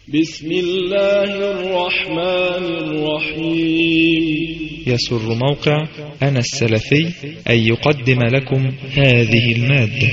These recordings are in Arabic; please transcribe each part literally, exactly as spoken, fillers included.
بسم الله الرحمن الرحيم. يسر موقع أنا السلفي أن يقدم لكم هذه المادة.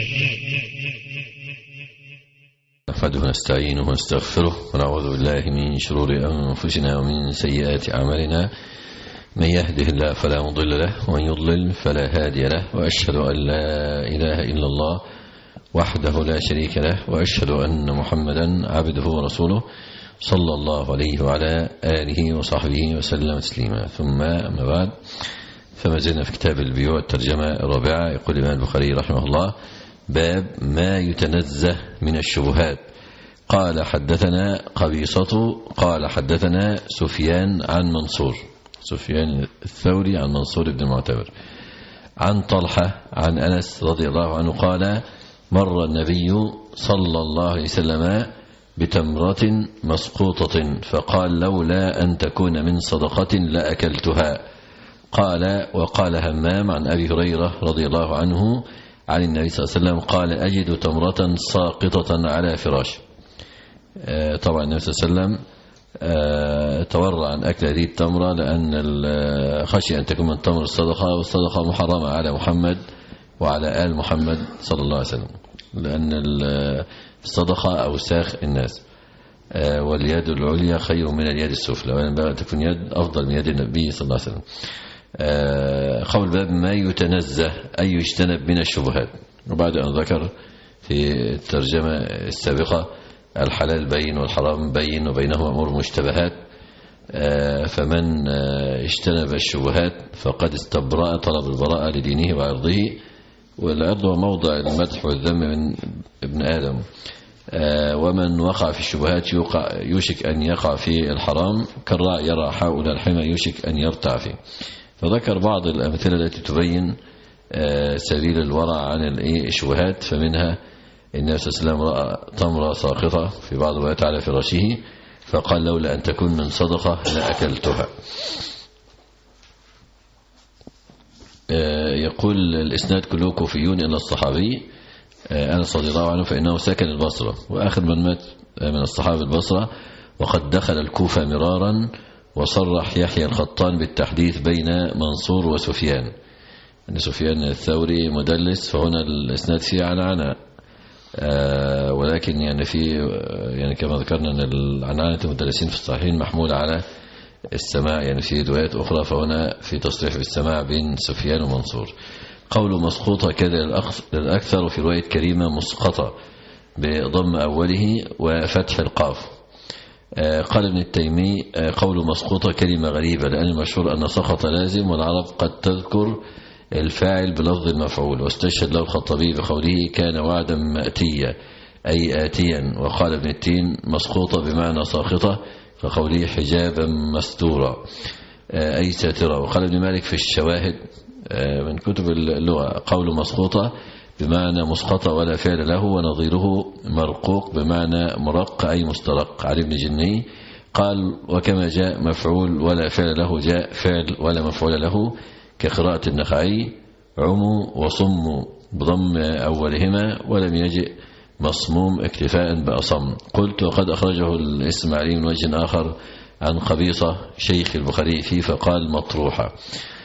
نحمده ونستعينه ونستغفره ونعوذ بالله من شرور أنفسنا ومن سيئات أعمالنا. من يهده الله فلا مضل له ومن يضلل فلا هادي له، وأشهد أن لا إله إلا الله وحده لا شريك له، وأشهد أن محمدا عبده ورسوله صلى الله عليه وعلى آله وصحبه وسلم تسليما. ثم أما بعد، فما زلنا في كتاب البيوع الترجمة الرابعة. يقول الإمام البخاري رحمه الله: باب ما يتنزه من الشبهات. قال حدثنا قبيصة قال حدثنا سفيان عن منصور، سفيان الثوري عن منصور بن المعتمر عن طلحة عن أنس رضي الله عنه قال: مر النبي صلى الله عليه وسلم بتمرة مسقوطة فقال: لولا أن تكون من صدقة لأكلتها. قال: وقال همام عن أبي هريرة رضي الله عنه عن النبي صلى الله عليه وسلم قال: أجد تمرة ساقطة على فراش. آه طبعا النبي صلى الله عليه وسلم آه تورع عن أكل هذه التمرة، لأن خشي أن تكون من تمر الصدقة، والصدقة محرمة على محمد وعلى آل محمد صلى الله عليه وسلم، لأن الصدقة أوساخ الناس، واليد العليا خير من اليد السفلى، وينبغي أن تكون يد أفضل من يد النبي صلى الله عليه وسلم. قول باب ما يتنزه أي يجتنب من الشبهات. وبعد أن ذكر في الترجمة السابقة الحلال بين والحرام بين وبينهما أمور مشتبهات، فمن اجتنب الشبهات فقد استبرأ طلب البراءة لدينه وعرضه، والعرض هو موضع المدح والذم من ابن آدم. ومن وقع في الشبهات يوشك أن يقع في الحرام، كالراعي يرى حول الحمى يوشك أن يرتع فيه. فذكر بعض الأمثلة التي تبين سبيل الورع عن الشبهات. فمنها النبي صلى الله عليه وسلم رأى تمرة ساقطة في بعض الروايات على فراشه فقال: لولا أن تكون من صدقة لأكلتها. يقول الإسناد كله كوفيون إلا الصحابي أنس رضي الله عنه، فإنه سكن البصرة، وآخر من مات من الصحابة البصرة، وقد دخل الكوفة مرارا. وصرح يحيى الخطان بالتحديث بين منصور وسفيان، أن سفيان الثوري مدلس، فهنا الإسناد فيه عنعنة، ولكن يعني في يعني كما ذكرنا أن العنعنة المدلسين في الصحيحين محمولة على السماع، يعني في روايات أخرى، فهنا في تصريح بالسماع بين سفيان ومنصور. قول مسقوطة كذا للأكثر، وفي رواية كريمة مسقطة بضم أوله وفتح القاف. قال ابن التيمي: قول مسقوطة كلمة غريبة، لأن المشهور أن سقط لازم، والعرب قد تذكر الفاعل بلفظ المفعول. واستشهد له الخطابي بقوله: كان وعدا مأتيا أي آتيا. وقال ابن التين: مسقوطة بمعنى ساقطة، كقوله حجابا مستورا أي ساترة. وقال ابن مالك في الشواهد من كتب اللغة: قول مسقوطة بمعنى مسقطة ولا فعل له، ونظيره مرقوق بمعنى مرق أي مسترق. علي بن جني قال: وكما جاء مفعول ولا فعل له جاء فعل ولا مفعول له، كقراءة النخعي: عموا وصموا بضم أولهما، ولم يجئ مصموم اكتفاء بأصم. قلت: وقد أخرجه الإسماعيلي من وجه آخر عن قبيصة شيخ البخاري فيه فقال مطروحة.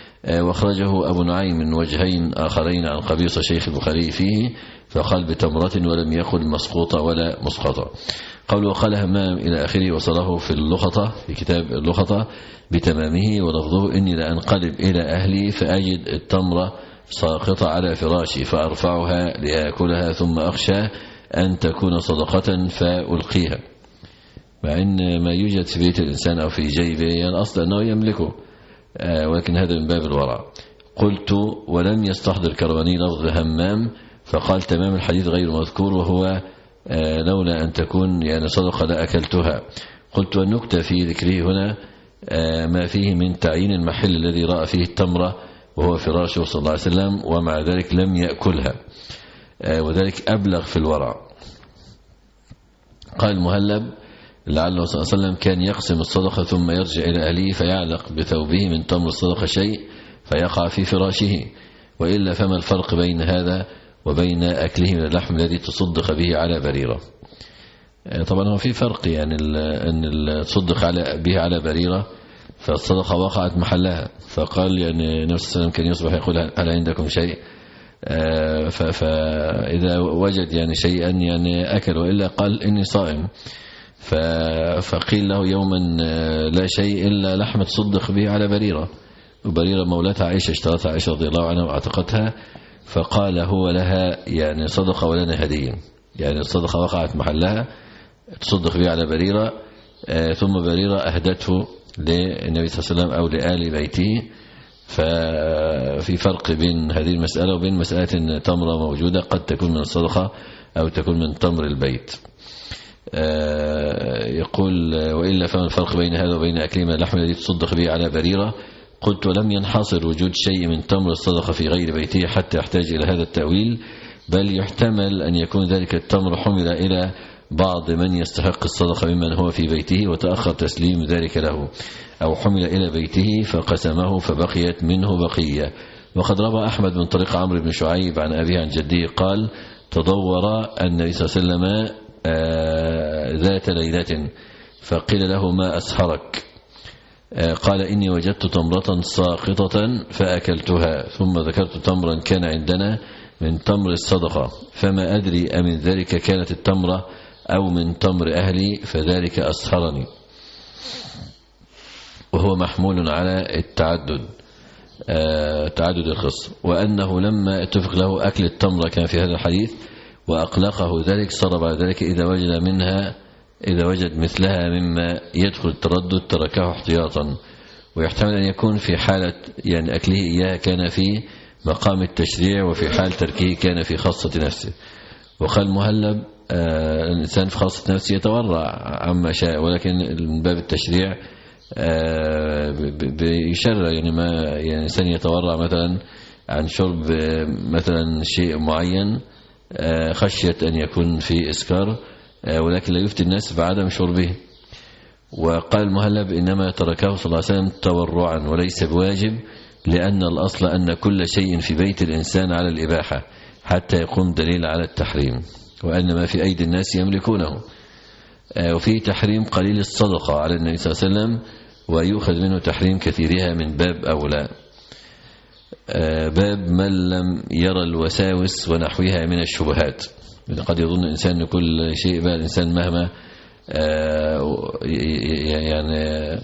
واخرجه أبو نعيم من وجهين آخرين عن قبيصة شيخ البخاري فيه فقال بتمرة، ولم يقل مسقوطة ولا مسقطة. قول وقال همام إلى آخره، وصله في اللخطة في كتاب اللخطة بتمامه، ولفظه: إني لأنقلب إلى أهلي فأجد التمرة ساقطة على فراشي فأرفعها لأكلها، ثم أخشى أن تكون صدقة فألقيها. مع أن ما يوجد في بيت الإنسان أو في جيبه يعني الأصل أنه يملكه، ولكن هذا من باب الورع. قلت: ولم يستحضر كرواني لفظ همام، فقال: تمام الحديث غير مذكور، وهو لولا أن تكون يعني صدقة لأكلتها. قلت: والنكتة في ذكره هنا ما فيه من تعيين المحل الذي رأى فيه التمرة وهو فراشه صلى الله عليه وسلم، ومع ذلك لم يأكلها، وذلك أبلغ في الورع. قال المهلب: لعله صلى الله عليه وسلم كان يقسم الصدقة ثم يرجع إلى أهله فيعلق بثوبه من تمر الصدقة شيء فيقع في فراشه، وإلا فما الفرق بين هذا وبين أكله من اللحم الذي تصدق به على بريرة؟ طبعا هو في فرق يعني أن تصدق على به على بريرة فالصدقة وقعت محلها، فقال يعني النبي صلى الله عليه وسلم كان يصبح يقول هل عندكم شيء، فإذا وجد يعني شيئا يعني أكل، وإلا قال إني صائم، فقيل له يوما لا شيء إلا لحمة تصدق به على بريرة، وبريرة مولاتها عائشة اشترتها عائشة رضي الله عنها واعتقتها، فقال هو لها يعني صدقة ولنا هدية، يعني الصدقة وقعت محلها تصدق به على بريرة، ثم بريرة أهدته للنبي صلى الله عليه وسلم أو لآل بيته. ففي فرق بين هذه المسألة وبين مسألة أن تمرة موجودة قد تكون من الصدقة أو تكون من تمر البيت. يقول وإلا فما الفرق بين هذا وبين أكل من اللحم الذي تصدق به على بريرة؟ قلت ولم ينحصر وجود شيء من تمر الصدقة في غير بيته حتى يحتاج إلى هذا التأويل، بل يحتمل أن يكون ذلك التمر حمل إلى بعض من يستحق الصدقة ممن هو في بيته وتأخر تسليم ذلك له، أو حمل إلى بيته فقسمه فبقيت منه بقية. وقد روى أحمد من طريق عمرو بن شعيب عن أبيه عن جده قال تضور النبي صلى الله عليه وسلم ذات ليلة فقيل له ما أسحرك؟ قال إني وجدت تمرة ساقطة فأكلتها، ثم ذكرت تمرا كان عندنا من تمر الصدقة فما أدري أمن ذلك كانت التمرة أو من تمر أهلي فذلك أسحرني. وهو محمول على التعدد تعدد الخص، وأنه لما اتفق له أكل التمرة كان في هذا الحديث وأقلقه ذلك صار بعد ذلك إذا وجد منها إذا وجد مثلها مما يدخل التردد تركه احتياطا، ويحتمل أن يكون في حالة يعني أكله إياه كان في مقام التشريع، وفي حال تركه كان في خاصة نفسه. وقال مهلب آه الإنسان في خاصة نفسه يتورع عما شاء، ولكن من باب التشريع آه بيشرع يعني ما يعني الإنسان يتورع مثلا عن شرب مثلا شيء معين آه خشية أن يكون في إسكار، آه ولكن لا يفتي الناس بعدم شربه. وقال المهلب إنما تركه صلى الله عليه وسلم تورعا وليس بواجب، لأن الأصل أن كل شيء في بيت الإنسان على الإباحة حتى يقوم دليل على التحريم، وأن ما في أيدي الناس يملكونه. وفي تحريم قليل الصدقة على النبي صلى الله عليه وسلم، ويؤخذ منه تحريم كثيرها من باب أولى. باب من لم يرى الوساوس ونحوها من الشبهات. قد يظن الإنسان أن كل شيء بقى الإنسان مهما يعني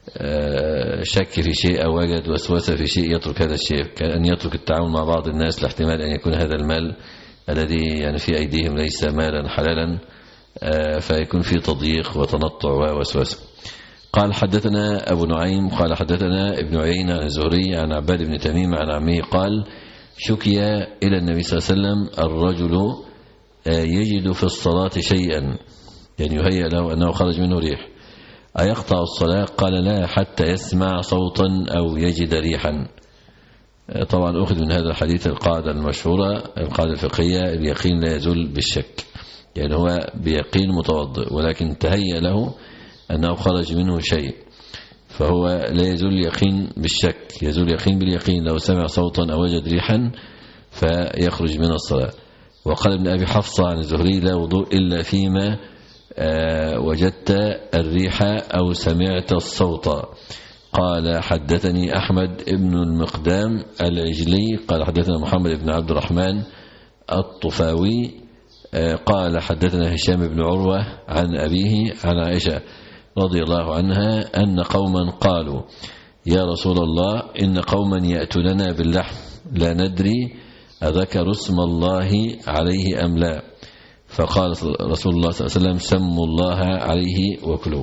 شك في شيء أو وجد وسوسة في شيء يترك هذا الشيء، كأن يترك التعامل مع بعض الناس لاحتمال أن يكون هذا المال الذي يعني في أيديهم ليس مالا حلالا، فيكون في تضييق وتنطع ووسوسة. قال حدثنا أبو نعيم قال حدثنا ابن عيينة عن الزهري عن عباد بن تميم عن عمه قال شكي إلى النبي صلى الله عليه وسلم الرجل يجد في الصلاة شيئا، يعني يهيأ له أنه خرج منه ريح، أيقطع الصلاة؟ قال لا حتى يسمع صوتا أو يجد ريحا. طبعا أخذ من هذا الحديث القاعدة المشهورة القاعدة الفقهية اليقين لا يزول بالشك، يعني هو بيقين متوضئ ولكن تهيأ له أنه خرج منه شيء، فهو لا يزول اليقين بالشك، يزول اليقين باليقين. لو سمع صوتا أو وجد ريحا فيخرج من الصلاة. وقال ابن أبي حفصة عن الزهري لا وضوء إلا فيما آه وجدت الريح أو سمعت الصوت. قال حدثني أحمد ابن المقدام العجلي قال حدثنا محمد بن عبد الرحمن الطفاوي آه قال حدثنا هشام بن عروة عن أبيه عن عائشة رضي الله عنها أن قوما قالوا يا رسول الله إن قوما يأتوننا باللحم لا ندري أذكر اسم الله عليه أم لا، فقال رسول الله صلى الله عليه وسلم سموا الله عليه وكلوا.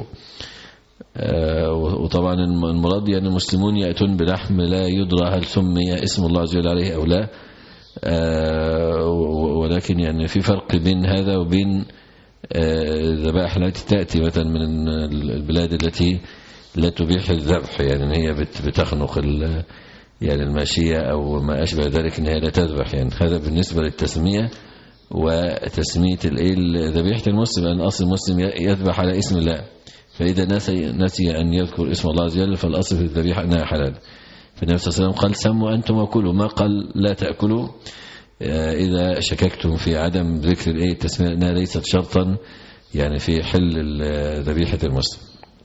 آه وطبعا المراد يعني المسلمون يأتون بلحم لا يدرى هل سمي اسم الله عز وجل عليه أو لا، آه ولكن يعني في فرق بين هذا وبين الذبائح آه التي تأتي مثلا من البلاد التي لا تبيح الذبح، يعني هي بتخنق يعني الماشية أو ما أشبه ذلك، إن هي لا تذبح. يعني هذا بالنسبة للتسمية وتسمية ذبيحة المسلم، لأن أصل المسلم يذبح على اسم الله، فإذا نسي, نسي أن يذكر اسم الله عز وجل فالأصل في الذبيحة أنها حلال. فالنبي صلى الله عليه وسلم قال سموا أنتم وكلوا، ما قال لا تأكلوا. إذا شككتم في عدم ذكر التسمية أنها ليست شرطا يعني في حل ذبيحة المسلم.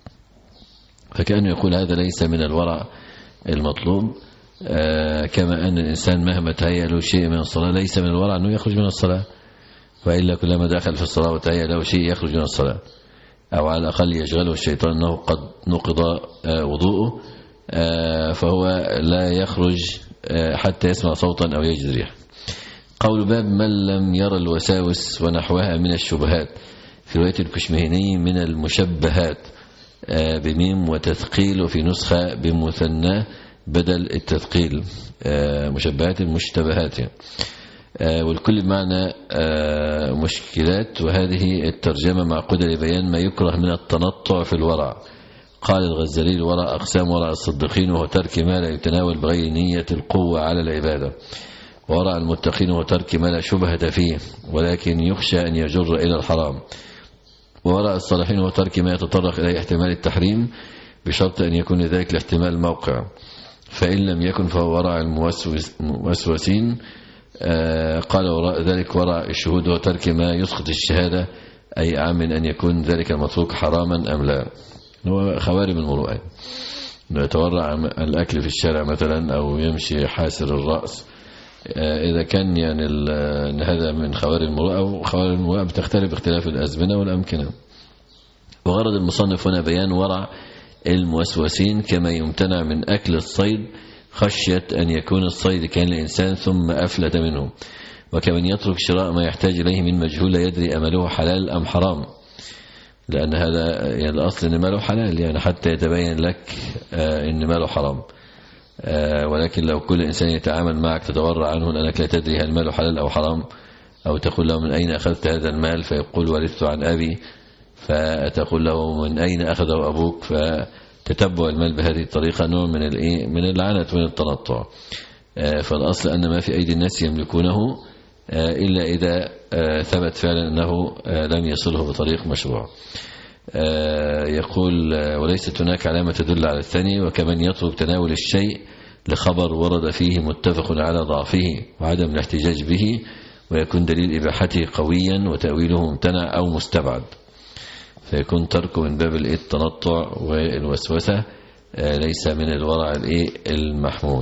فكأنه يقول هذا ليس من الورع المطلوب، كما أن الإنسان مهما تهيأ له شيء من الصلاة ليس من الورع أنه يخرج من الصلاة، وإلا كلما دخل في الصلاة وتهيأ له شيء يخرج من الصلاة، أو على الأقل يشغله الشيطان أنه قد نقض وضوءه، فهو لا يخرج حتى يسمع صوتا أو يجد ريحا. قول باب من لم يرى الوساوس ونحوها من الشبهات، في رواية الكشمهني من المشبهات بميم وتثقيل، وفي نسخة بمثنى بدل التثقيل، مشبهات المشتبهات، والكل بمعنى مشكلات. وهذه الترجمة معقودة لبيان ما يكره من التنطع في الورع. قال الغزالي الورع أقسام: ورع الصديقين وهو ترك ما لا يتناول بغير نية القوة على العبادة، ورع المتقين وهو ترك ما لا شبهة فيه ولكن يخشى أن يجر إلى الحرام، ورع الصالحين وهو ترك ما يتطرق إليه احتمال التحريم بشرط أن يكون ذلك الاحتمال موقع، فإن لم يكن فهو ورع الموسوسين. قال وراء ذلك ورع الشهود وهو ترك ما يسقط الشهادة، أي أعم من أن يكون ذلك المتروك حراما أم لا. هو خوارم المروءة، أنه يتورع الأكل في الشارع مثلا أو يمشي حاسر الرأس، إذا كان يعني هذا من خوارم المروءة، وخوارم المروءة بتختلف باختلاف الأزمنة والأمكنة. وغرض المصنف هنا بيان ورع الموسوسين، كما يمتنع من أكل الصيد خشية أن يكون الصيد كان لإنسان ثم أفلت منه، وكمن يترك شراء ما يحتاج إليه من مجهول لا يدري أمله حلال أم حرام، لأن هذا يعني الأصل أن ماله حلال، يعني حتى يتبين لك أن ماله حرام. ولكن لو كل إنسان يتعامل معك تتورع عنه لأنك لا تدري هل ماله حلال أو حرام، أو تقول له من أين أخذت هذا المال فيقول ورثته عن أبي، فتقول له من أين أخذه أبوك، فتتبع المال بهذه الطريقة نوع من الإيه من العنت من التنطع. فالأصل أن ما في أيدي الناس يملكونه إلا إذا ثبت فعلا أنه لم يصله بطريق مشروع. يقول وليست هناك علامة تدل على الثاني، وكمن يطلب تناول الشيء لخبر ورد فيه متفق على ضعفه وعدم الاحتجاج به، ويكون دليل إباحته قويا وتأويله ممتنع أو مستبعد، فيكون تركه من باب التنطع والوسوسة، ليس من الورع المحمود.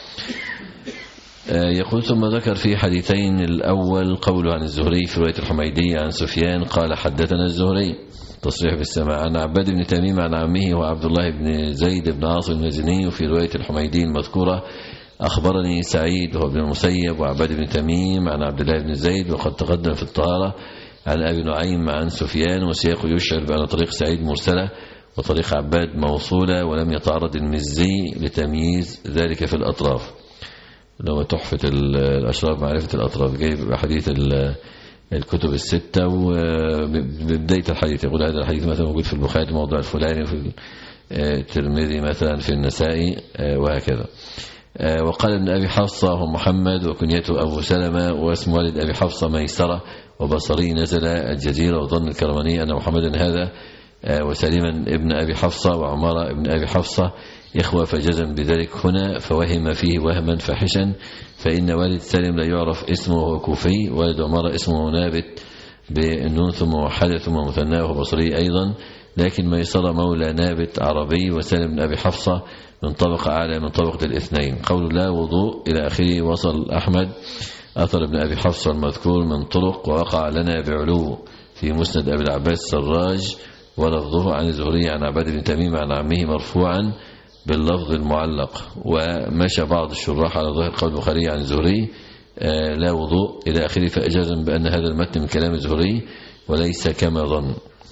يقول ثم ذكر في حديثين: الأول قوله عن الزهري في رواية الحميدي عن سفيان قال حدثنا الزهري تصريح بالسماع عن عباد بن تميم عن عمه وعبد الله بن زيد بن عاصم المزني، وفي رواية الحميدي المذكورة أخبرني سعيد وهو ابن المسيب وعباد بن تميم عن عبد الله بن زيد، وقد تقدم في الطهارة عن أبي نعيم عن سفيان، وسياق يشعر بأن طريق سعيد مرسلة وطريق عباد موصولة، ولم يتعرض المزي لتمييز ذلك في الأطراف. لو تحفة الأشراف معرفة الأطراف جايب حديث الكتب الستة، وببداية الحديث يقول هذا الحديث مثلا موجود في البخاري موضع الفلاني، في الترمذي مثلا، في النسائي، وهكذا. وقال ابن أبي حفصة هو محمد وكنيته أبو سلمة، واسم والد أبي حفصة ميسرة، وبصري نزل الجزيرة، وظن الكرماني أن محمدا هذا وسليما ابن أبي حفصة وعمارة ابن أبي حفصة إخوة، فجزم بذلك هنا، فوهم فيه وهما فاحشا، فإن والد سالم لا يعرف اسمه وهو كوفي، والد عمارة اسمه نابت بالنون ثم موحدة ثم مثناه وهو بصري أيضا، لكن ميسرة مولى نابت عربي، وسالم بن أبي حفصة من طبقة أعلى من طبقة الاثنين. قول لا وضوء إلى آخره. وصل أحمد أثر ابن أبي حفصة المذكور من طرق، ووقع لنا بعلو في مسند أبي العباس السراج، ولفظه عن الزهري عن عباد بن تميم عن عمه مرفوعا باللفظ المعلق. ومشى بعض الشراح على ظاهر قول البخاري عن الزهري لا وضوء إلى آخره، فأجازم بأن هذا المتن من كلام الزهري وليس كما ظن،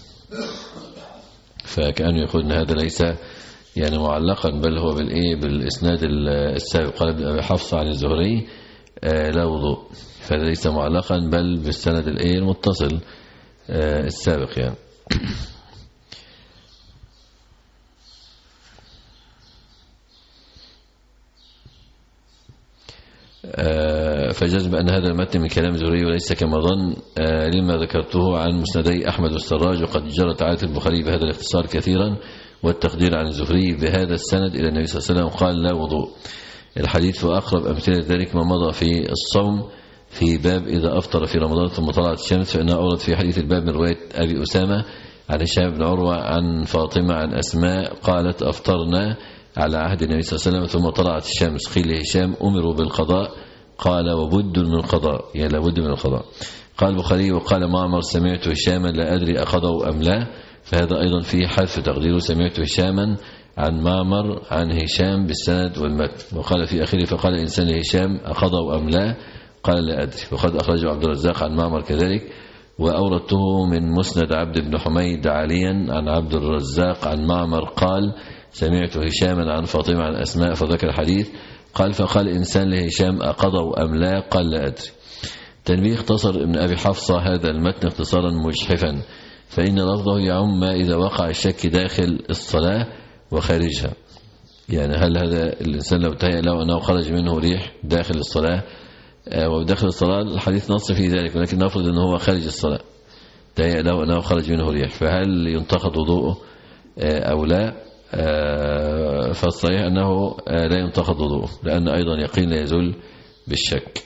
فكأنه يقول أن هذا ليس يعني معلقا، بل هو بالإيه بالإسناد السابق. قال ابن أبي حفصة عن الزهري لا وضوء، فليس معلقا بل بالسند الإيه المتصل السابق يعني. فجزم أن هذا المتن من كلام الزهري وليس كما ظن، لما ذكرته عن مسندي أحمد والسراج، وقد جرت عادة البخاري بهذا الاختصار كثيرا والتقدير عن الزهري بهذا السند إلى النبي صلى الله عليه وسلم قال لا وضوء. الحديث وأقرب أمثلة ذلك ما مضى في الصوم في باب إذا أفطر في رمضان ثم طلعت الشمس، فإنها أورد في حديث الباب من رواية أبي أسامة عن هشام بن عروة عن فاطمة عن أسماء قالت أفطرنا على عهد النبي صلى الله عليه وسلم ثم طلعت الشمس. قيل لهشام أمروا بالقضاء، قال وبد من القضاء، يعني لابد من القضاء. قال البخاري وقال معمر سمعت هشاما لا أدري أقضوا أم لا، فهذا أيضا فيه حذف تقديره سمعت هشاما عن معمر عن هشام بالسند والمتن. وقال في آخره فقال الإنسان لهشام أقضوا أم لا، قال لا أدري. وقد أخرجه عبد الرزاق عن معمر كذلك، وأوردته من مسند عبد بن حميد عاليا عن عبد الرزاق عن معمر قال سمعت هشاما عن فاطمة عن أسماء فذكر الحديث. قال فقال الإنسان لهشام أقضوا أم لا، قال لا أدري. تنبيه اختصر ابن أبي حفصة هذا المتن اختصارا مجحفا، فإن لفظه يعم ما إذا وقع الشك داخل الصلاة وخارجها. يعني هل هذا الإنسان لو تهيأ له أنه خرج منه ريح داخل الصلاة وداخل الصلاة، الحديث نص في ذلك، ولكن نفرض أنه هو خارج الصلاة تهيأ له أنه خرج منه ريح، فهل ينتقض وضوءه أو لا؟ فالصحيح أنه لا ينتقض وضوءه، لأن أيضا يقين لا يزول بالشك.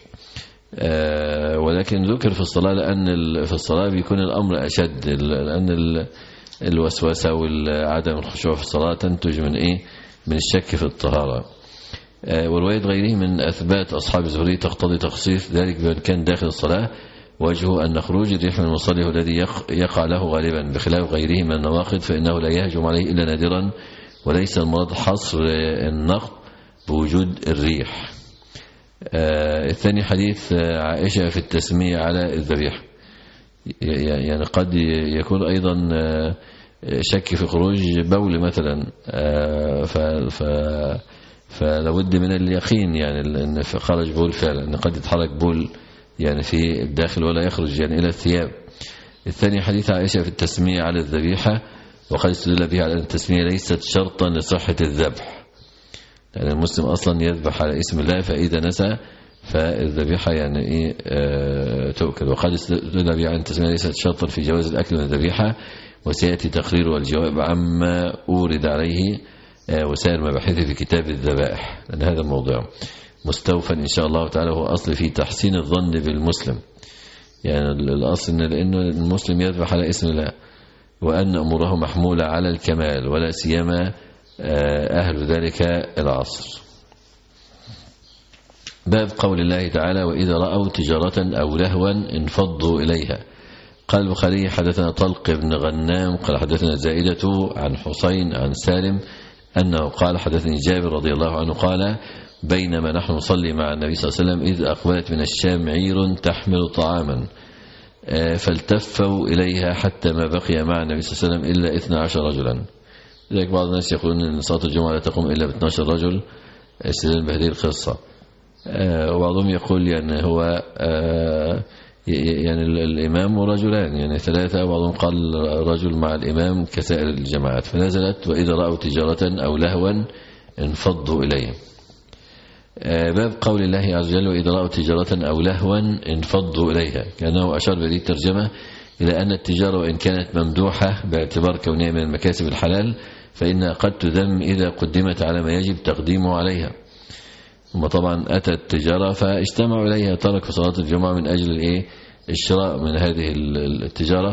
ولكن ذكر في الصلاة لأن في الصلاة بيكون الأمر أشد، لأن الوسوسة وعدم الخشوع في الصلاة تنتج من إيه؟ من الشك في الطهارة. ورواية غيره من أثبات أصحاب الزهري تقتضي تخصيص ذلك بمن كان داخل الصلاة، وجهه أن خروج الريح من المصلي هو الذي يقع له غالبا، بخلاف غيره من النواقض فإنه لا يهجم عليه إلا نادرا، وليس المراد حصر النقض بوجود الريح. الثاني حديث عائشة في التسمية على الذبيحة، يعني قد يكون أيضا شك في خروج بول مثلا، ف فلابد من اليقين يعني ان خرج بول فعلا، ان قد يتحرك بول يعني في الداخل ولا يخرج يعني الى الثياب. الثاني حديث عائشة في التسمية على الذبيحة، وقد استدل بها على ان التسمية ليست شرطا لصحة الذبح، لأن المسلم أصلا يذبح على اسم الله، فإذا نسى فالذبيحة يعني إيه آه تؤكل. وقد استدل بها على ان التسمية ليست شرطا في جواز الأكل من الذبيحة، وسيأتي تقرير والجواب عما أورد عليه وسائر مباحثه في كتاب الذبائح، لأن هذا الموضوع مستوفى إن شاء الله تعالى هو أصل في تحسين الظن بالمسلم، يعني الأصل إن لأنه المسلم يذبح على اسم الله، وأن أموره محمولة على الكمال، ولا سيما أهل ذلك العصر. باب قول الله تعالى وإذا رأوا تجارة أو لهوا انفضوا إليها. قال البخاري حدثنا طلق بن غنام قال حدثنا زائدة عن حسين عن سالم أنه قال حدثني جابر رضي الله عنه قال بينما نحن نصلي مع النبي صلى الله عليه وسلم إذ أقبلت من الشام عير تحمل طعاما فالتفوا إليها حتى ما بقي مع النبي صلى الله عليه وسلم إلا اثنا عشر رجلا. لذلك بعض الناس يقولون أن صلاة الجمعة لا تقوم إلا ب اثني عشر رجل استدلال بهذه القصة، وبعضهم يقول يعني هو يعني الإمام ورجلان يعني ثلاثة، وبعضهم قال رجل مع الإمام كسائر الجماعات، فنزلت وإذا رأوا تجارة أو لهوا انفضوا إليه. باب قول الله عز وجل وإذا رأوا تجارة أو لهوا انفضوا إليها، كأنه أشار بهذه الترجمة إلى أن التجارة وإن كانت ممدوحة باعتبار كونها من المكاسب الحلال فإنها قد تذم إذا قدمت على ما يجب تقديمه عليها. ثم طبعا أتى التجارة فاجتمعوا إليها، تركوا صلاة الجمعة من أجل الإيه الشراء من هذه التجارة،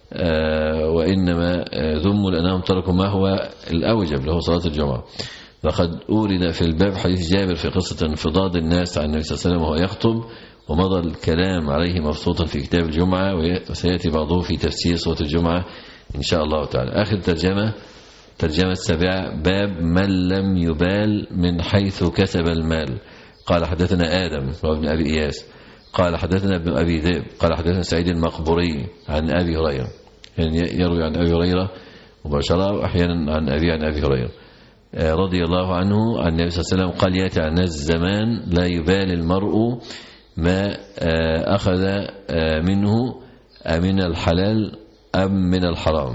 وإنما ذموا لأنهم تركوا ما هو الأوجب له صلاة الجمعة. لقد أورد في الباب حديث جابر في قصة انفضاض الناس عن النبي صلى الله عليه وسلم وهو يخطب، ومضى الكلام عليه مبسوطا في كتاب الجمعة، وسيأتي بعضه في تفسير صلاة الجمعة إن شاء الله تعالى. آخر ترجمة ترجمة السابعة باب من لم يبال من حيث كسب المال. قال حدثنا آدم وابن أبي إياس قال حدثنا ابن أبي ذئب قال حدثنا سعيد المقبوري عن أبي هريرة، يعني يروي عن أبي هريرة مباشرة وأحيانا عن أبي عن أبي هريرة رضي الله عنه عن النبي صلى الله عليه وسلم قال يأتي على الناس زمان لا يبالي المرء ما أخذ منه أمن الحلال أم من الحرام.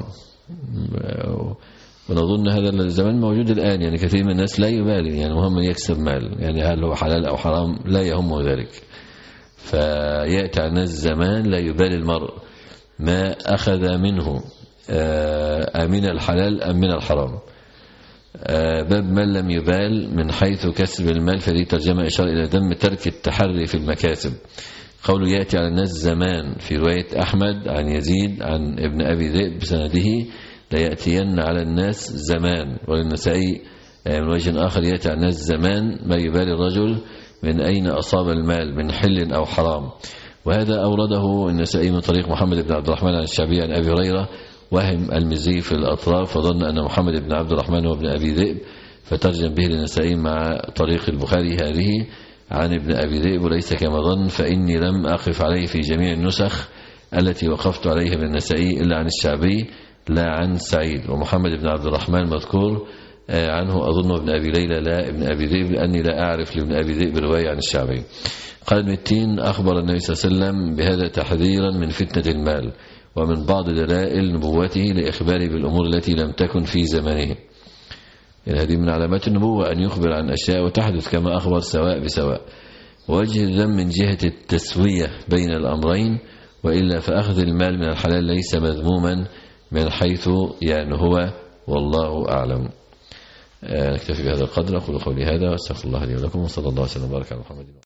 ونظن هذا الزمان موجود الآن، يعني كثير من الناس لا يبالي، يعني مهم يكسب مال، يعني هل هو حلال أو حرام لا يهمه ذلك. فيأتي على الناس زمان لا يبالي المرء ما أخذ منه أمن الحلال أم من الحرام. باب من لم يبال من حيث كسب المال، فدي ترجمة إشارة إلى ذم ترك التحري في المكاسب، قوله يأتي على الناس زمان في رواية أحمد عن يزيد عن ابن أبي ذئب بسنده ليأتين على الناس زمان. وللنسائي من وجه آخر يأتي على الناس زمان ما يبالي الرجل من أين أصاب المال من حل أو حرام. وهذا أورده النسائي من طريق محمد بن عبد الرحمن عن الشعبي عن أبي هريرة وهم المزي في الأطراف فظن أن محمد بن عبد الرحمن هو ابن أبي ذئب فترجم به للنسائي مع طريق البخاري هذه عن ابن أبي ذئب وليس كما ظن فإني لم أقف عليه في جميع النسخ التي وقفت عليها من النسائي إلا عن الشعبي لا عن سعيد. ومحمد بن عبد الرحمن مذكور عنه أظن ابن أبي ليلى لا ابن أبي ذئب لأني لا أعرف لابن أبي ذئب رواية عن الشعبي. قال ابن التين أخبر النبي صلى الله عليه وسلم بهذا تحذيرا من فتنة المال ومن بعض دلائل نبوته لإخباره بالأمور التي لم تكن في زمانه. يعني هذه من علامات النبوة أن يخبر عن أشياء وتحدث كما أخبر سواء بسواء. وجه الذم من جهة التسوية بين الأمرين وإلا فأخذ المال من الحلال ليس مذموما من حيث يعني هو والله أعلم. نكتفي بهذا القدر. أقول قولي هذا وأستغفر الله لي ولكم وصلى الله وسلم وبارك على محمد.